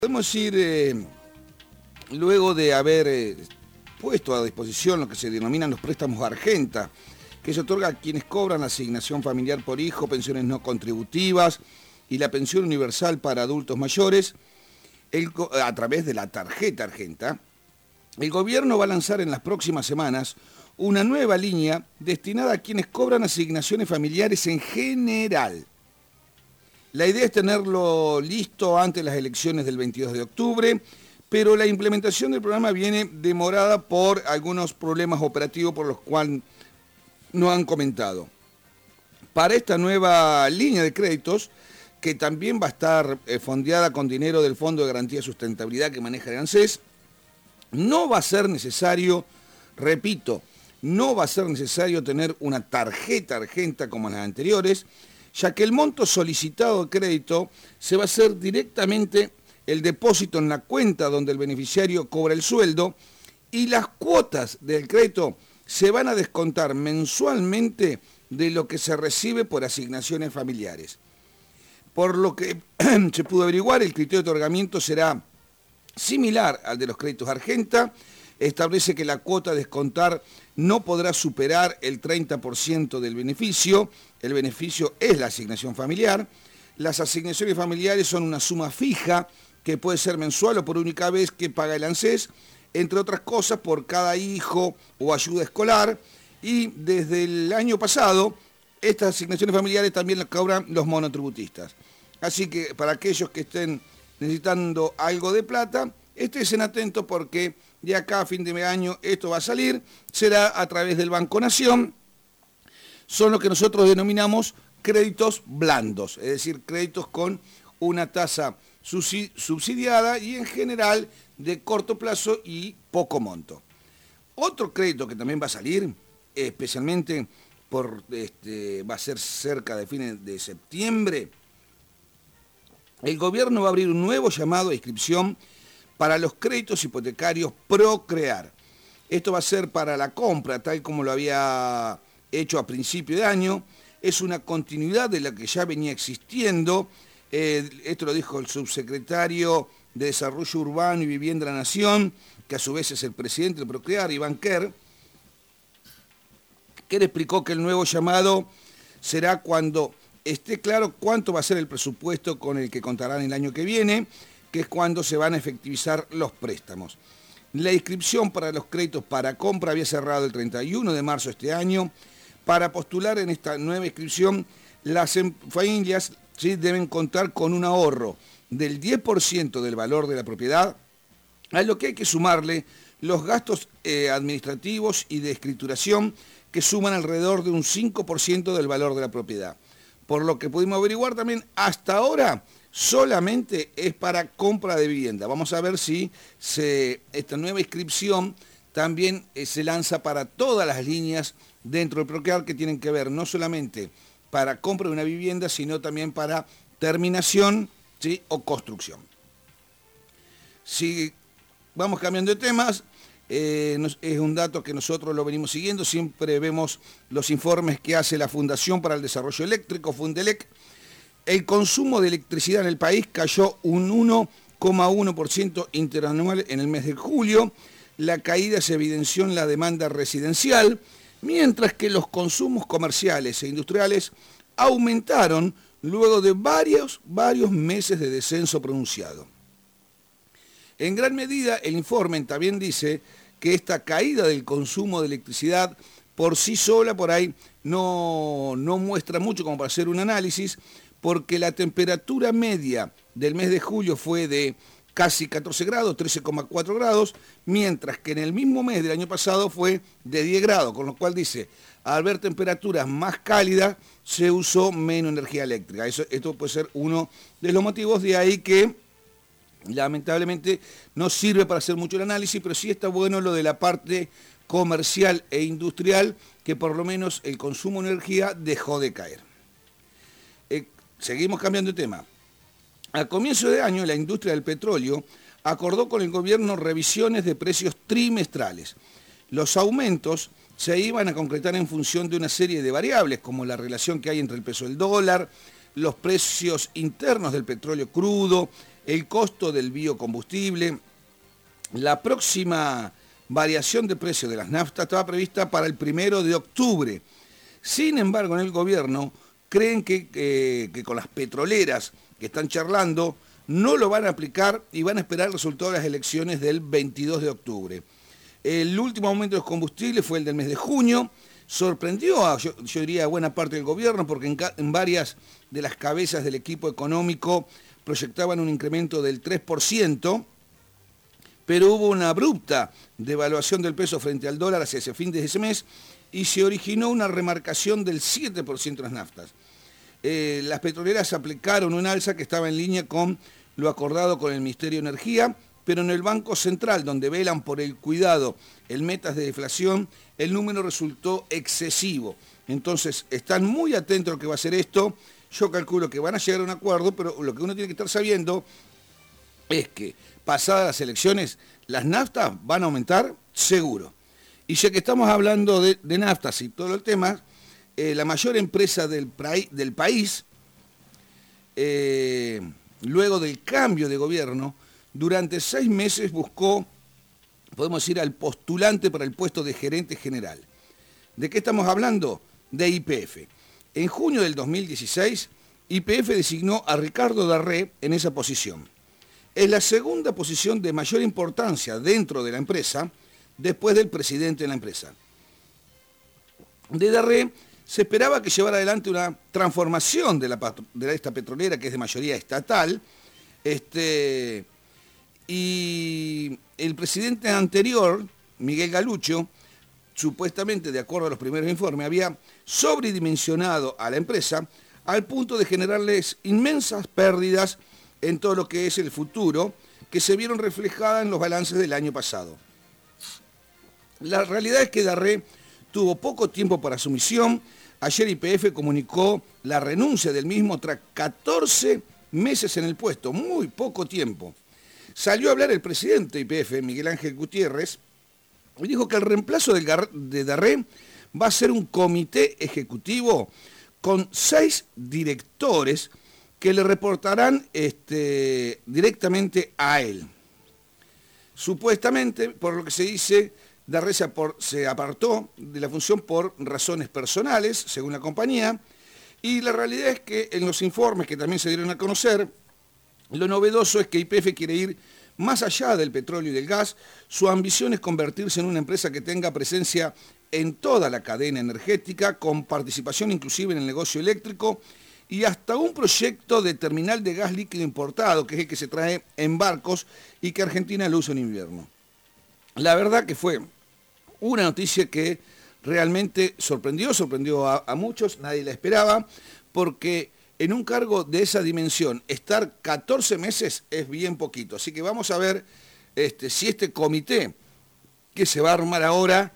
Podemos ir, luego de haber puesto a disposición lo que se denominan los préstamos Argenta, que se otorga a quienes cobran la asignación familiar por hijo, pensiones no contributivas y la pensión universal para adultos mayores, a través de la tarjeta Argenta, el gobierno va a lanzar en las próximas semanas una nueva línea destinada a quienes cobran asignaciones familiares en general. La idea es tenerlo listo antes de las elecciones del 22 de octubre, pero la implementación del programa viene demorada por algunos problemas operativos por los cuales no han comentado. Para esta nueva línea de créditos, que también va a estar fondeada con dinero del Fondo de Garantía de Sustentabilidad que maneja el ANSES, no va a ser necesario, repito, no va a ser necesario tener una tarjeta Argenta como las anteriores, ya que el monto solicitado de crédito se va a hacer directamente el depósito en la cuenta donde el beneficiario cobra el sueldo y las cuotas del crédito se van a descontar mensualmente de lo que se recibe por asignaciones familiares. Por lo que se pudo averiguar, el criterio de otorgamiento será similar al de los créditos Argenta. Establece que la cuota a descontar no podrá superar el 30% del beneficio. El beneficio es la asignación familiar. Las asignaciones familiares son una suma fija que puede ser mensual o por única vez que paga el ANSES, entre otras cosas por cada hijo o ayuda escolar. Y desde el año pasado, estas asignaciones familiares también las cobran los monotributistas. Así que para aquellos que estén necesitando algo de plata, estén atentos porque de acá a fin de año esto va a salir, será a través del Banco Nación, son lo que nosotros denominamos créditos blandos, es decir, créditos con una tasa subsidiada y en general de corto plazo y poco monto. Otro crédito que también va a salir, especialmente va a ser cerca de fines de septiembre, el gobierno va a abrir un nuevo llamado a inscripción para los créditos hipotecarios Procrear. Esto va a ser para la compra, tal como lo había hecho a principio de año. Es una continuidad de la que ya venía existiendo. Esto lo dijo el subsecretario de Desarrollo Urbano y Vivienda de la Nación, que a su vez es el presidente de Procrear, Iván Kerr, que le explicó que el nuevo llamado será cuando esté claro cuánto va a ser el presupuesto con el que contarán el año que viene, que es cuando se van a efectivizar los préstamos. La inscripción para los créditos para compra había cerrado el 31 de marzo de este año. Para postular en esta nueva inscripción, las familias ¿sí? deben contar con un ahorro del 10% del valor de la propiedad, a lo que hay que sumarle los gastos administrativos y de escrituración que suman alrededor de un 5% del valor de la propiedad. Por lo que pudimos averiguar también, hasta ahora solamente es para compra de vivienda. Vamos a ver si esta nueva inscripción también se lanza para todas las líneas dentro del Procrear que tienen que ver no solamente para compra de una vivienda, sino también para terminación ¿sí? o construcción. Si vamos cambiando de temas, es un dato que nosotros lo venimos siguiendo, siempre vemos los informes que hace la Fundación para el Desarrollo Eléctrico, Fundelec. El consumo de electricidad en el país cayó un 1,1% interanual en el mes de julio. La caída se evidenció en la demanda residencial, mientras que los consumos comerciales e industriales aumentaron luego de varios meses de descenso pronunciado. En gran medida, el informe también dice que esta caída del consumo de electricidad por sí sola por ahí no muestra mucho como para hacer un análisis, porque la temperatura media del mes de julio fue de casi 14 grados, 13,4 grados, mientras que en el mismo mes del año pasado fue de 10 grados, con lo cual dice, al ver temperaturas más cálidas, se usó menos energía eléctrica. Esto puede ser uno de los motivos, de ahí que lamentablemente no sirve para hacer mucho el análisis, pero sí está bueno lo de la parte comercial e industrial, que por lo menos el consumo de energía dejó de caer. Seguimos cambiando de tema. A comienzo de año, la industria del petróleo acordó con el gobierno revisiones de precios trimestrales. Los aumentos se iban a concretar en función de una serie de variables, como la relación que hay entre el peso del dólar, los precios internos del petróleo crudo, el costo del biocombustible. La próxima variación de precio de las naftas estaba prevista para el 1 de octubre. Sin embargo, en el gobierno creen que con las petroleras que están charlando no lo van a aplicar y van a esperar el resultado de las elecciones del 22 de octubre. El último aumento de los combustibles fue el del mes de junio. Sorprendió a, yo diría, a buena parte del gobierno porque en varias de las cabezas del equipo económico proyectaban un incremento del 3%, pero hubo una abrupta devaluación del peso frente al dólar hacia ese fin de ese mes y se originó una remarcación del 7% en las naftas. Las petroleras aplicaron un alza que estaba en línea con lo acordado con el Ministerio de Energía, pero en el Banco Central, donde velan por el cuidado en metas de deflación, el número resultó excesivo. Entonces, están muy atentos a lo que va a hacer esto. Yo calculo que van a llegar a un acuerdo, pero lo que uno tiene que estar sabiendo es que, pasadas las elecciones, las naftas van a aumentar seguro. Y ya que estamos hablando de naftas y todo el tema, la mayor empresa del país, luego del cambio de gobierno, durante 6 meses buscó, podemos decir, al postulante para el puesto de gerente general. ¿De qué estamos hablando? De YPF. En junio del 2016, YPF designó a Ricardo Darré en esa posición. Es la segunda posición de mayor importancia dentro de la empresa, después del presidente de la empresa. De Darré se esperaba que llevara adelante una transformación de esta petrolera, que es de mayoría estatal, y el presidente anterior, Miguel Galucho, supuestamente, de acuerdo a los primeros informes, había sobredimensionado a la empresa al punto de generarles inmensas pérdidas en todo lo que es el futuro, que se vieron reflejadas en los balances del año pasado. La realidad es que Darré tuvo poco tiempo para su misión. Ayer YPF comunicó la renuncia del mismo tras 14 meses en el puesto, muy poco tiempo. Salió a hablar el presidente de YPF, Miguel Ángel Gutiérrez, y dijo que el reemplazo de Darré va a ser un comité ejecutivo con 6 directores que le reportarán directamente a él. Supuestamente, por lo que se dice, Darré se apartó de la función por razones personales, según la compañía, y la realidad es que en los informes que también se dieron a conocer, lo novedoso es que YPF quiere ir más allá del petróleo y del gas. Su ambición es convertirse en una empresa que tenga presencia en toda la cadena energética, con participación inclusive en el negocio eléctrico, y hasta un proyecto de terminal de gas líquido importado, que es el que se trae en barcos y que Argentina lo usa en invierno. La verdad que fue una noticia que realmente sorprendió a muchos, nadie la esperaba, porque en un cargo de esa dimensión, estar 14 meses es bien poquito. Así que vamos a ver si este comité que se va a armar ahora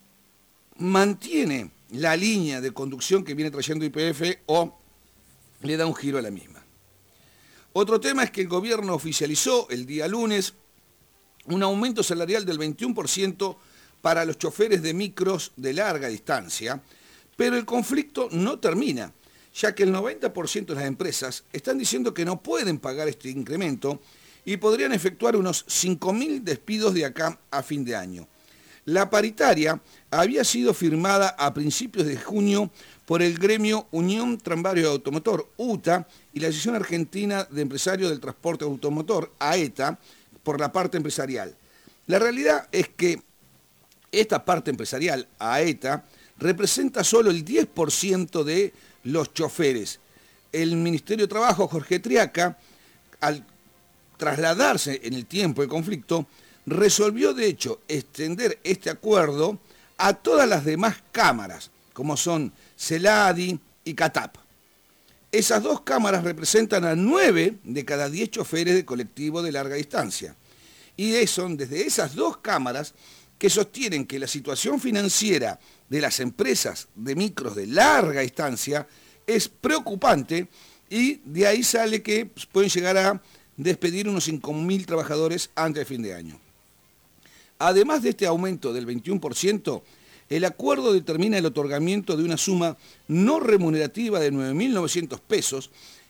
mantiene la línea de conducción que viene trayendo YPF o le da un giro a la misma. Otro tema es que el gobierno oficializó el día lunes un aumento salarial del 21% para los choferes de micros de larga distancia, pero el conflicto no termina, ya que el 90% de las empresas están diciendo que no pueden pagar este incremento y podrían efectuar unos 5.000 despidos de acá a fin de año. La paritaria había sido firmada a principios de junio por el gremio Unión Tramvario Automotor, UTA, y la Asociación Argentina de Empresarios del Transporte Automotor, AETA, por la parte empresarial. La realidad es que esta parte empresarial, AETA, representa solo el 10% de los choferes. El Ministerio de Trabajo, Jorge Triaca, al trasladarse en el tiempo del conflicto, resolvió de hecho extender este acuerdo a todas las demás cámaras, como son CELADI y CATAP. Esas 2 cámaras representan a 9 de cada 10 choferes de colectivo de larga distancia. Y son desde esas 2 cámaras que sostienen que la situación financiera de las empresas de micros de larga distancia es preocupante, y de ahí sale que pueden llegar a despedir unos 5.000 trabajadores antes de fin de año. Además de este aumento del 21%, el acuerdo determina el otorgamiento de una suma no remunerativa de 9.900 pesos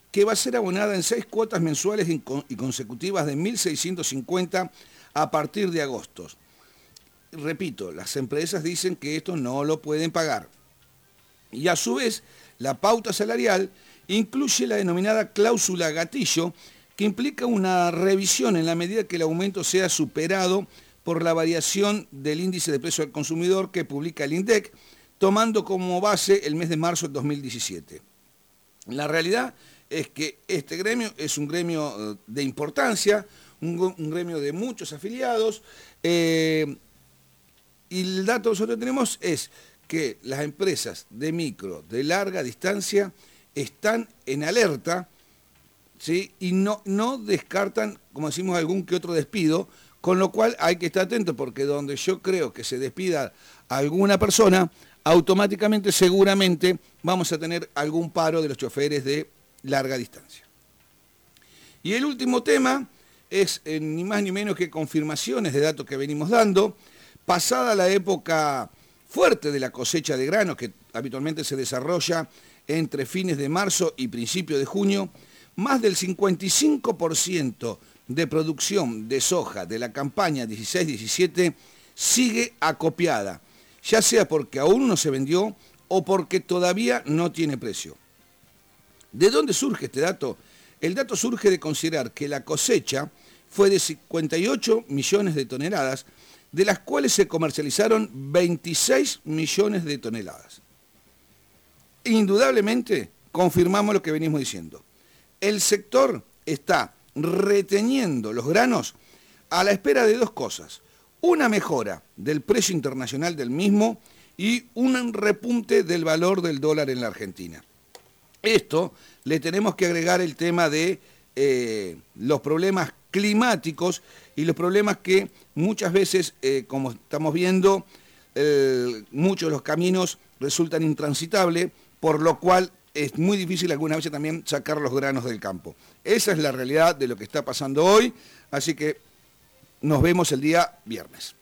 que va a ser abonada en 6 cuotas mensuales y consecutivas de 1.650 a partir de agosto. Repito, las empresas dicen que esto no lo pueden pagar. Y a su vez, la pauta salarial incluye la denominada cláusula gatillo, que implica una revisión en la medida que el aumento sea superado por la variación del índice de precio al consumidor que publica el INDEC, tomando como base el mes de marzo de 2017. La realidad es que este gremio es un gremio de importancia, un gremio de muchos afiliados, y el dato que nosotros tenemos es que las empresas de micro, de larga distancia, están en alerta, ¿sí? Y no descartan, como decimos, algún que otro despido, con lo cual hay que estar atento, porque donde yo creo que se despida a alguna persona, automáticamente, seguramente, vamos a tener algún paro de los choferes de larga distancia. Y el último tema es ni más ni menos que confirmaciones de datos que venimos dando. Pasada la época fuerte de la cosecha de granos, que habitualmente se desarrolla entre fines de marzo y principios de junio, más del 55% de producción de soja de la campaña 16-17 sigue acopiada, ya sea porque aún no se vendió o porque todavía no tiene precio. ¿De dónde surge este dato? El dato surge de considerar que la cosecha fue de 58 millones de toneladas, de las cuales se comercializaron 26 millones de toneladas. Indudablemente, confirmamos lo que venimos diciendo. El sector está reteniendo los granos a la espera de dos cosas: una mejora del precio internacional del mismo y un repunte del valor del dólar en la Argentina. Esto le tenemos que agregar el tema de los problemas climáticos y los problemas que muchas veces, como estamos viendo, muchos de los caminos resultan intransitables, por lo cual es muy difícil algunas veces también sacar los granos del campo. Esa es la realidad de lo que está pasando hoy, así que nos vemos el día viernes.